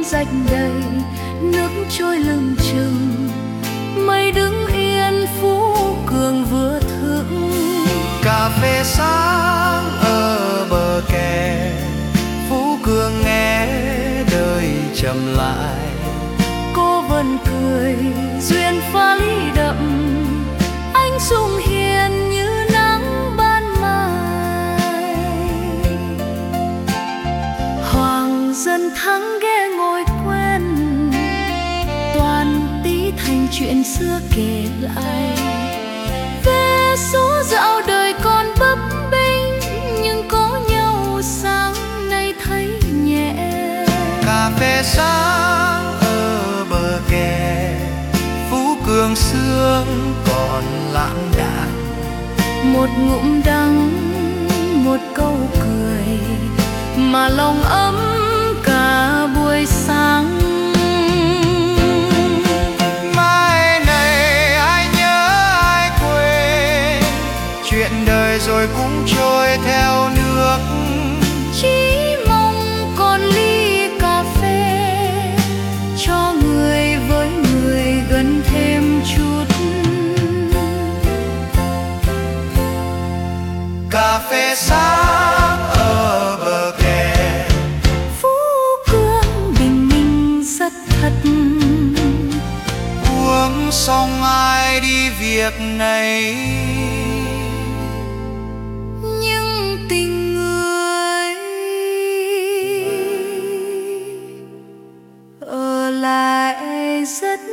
rạch đầy, nước trôi lưng chừng, mây đứng yên Phú Cường vừa thưởng. Cà phê sáng ở bờ kè, Phú Cường nghe đời chậm lại. Cô vẫn cười duyên pha ly đậm, anh sung hiền như nắng ban mai. Hoàng dân thắng ghé ngồi quen, toàn tí thành chuyện xưa kể lại. Về số dạo đời còn bấp bênh, nhưng có nhau sáng nay thấy nhẹ. Cà phê sáng ở bờ kè, Phú Cường sương còn lãng đãng. Một ngụm đắng, một câu cười, mà lòng ấm cả buổi sáng. Mai này ai nhớ ai quên, chuyện đời rồi cũng trôi theo nước. Chỉ mong còn ly cà phê, cho người với người gần thêm chút. Cà phê sáng ở bờ kè, Phú Cường bình minh rất thật. uống xong ai đi việc này, Nhưng tình người ở lại rất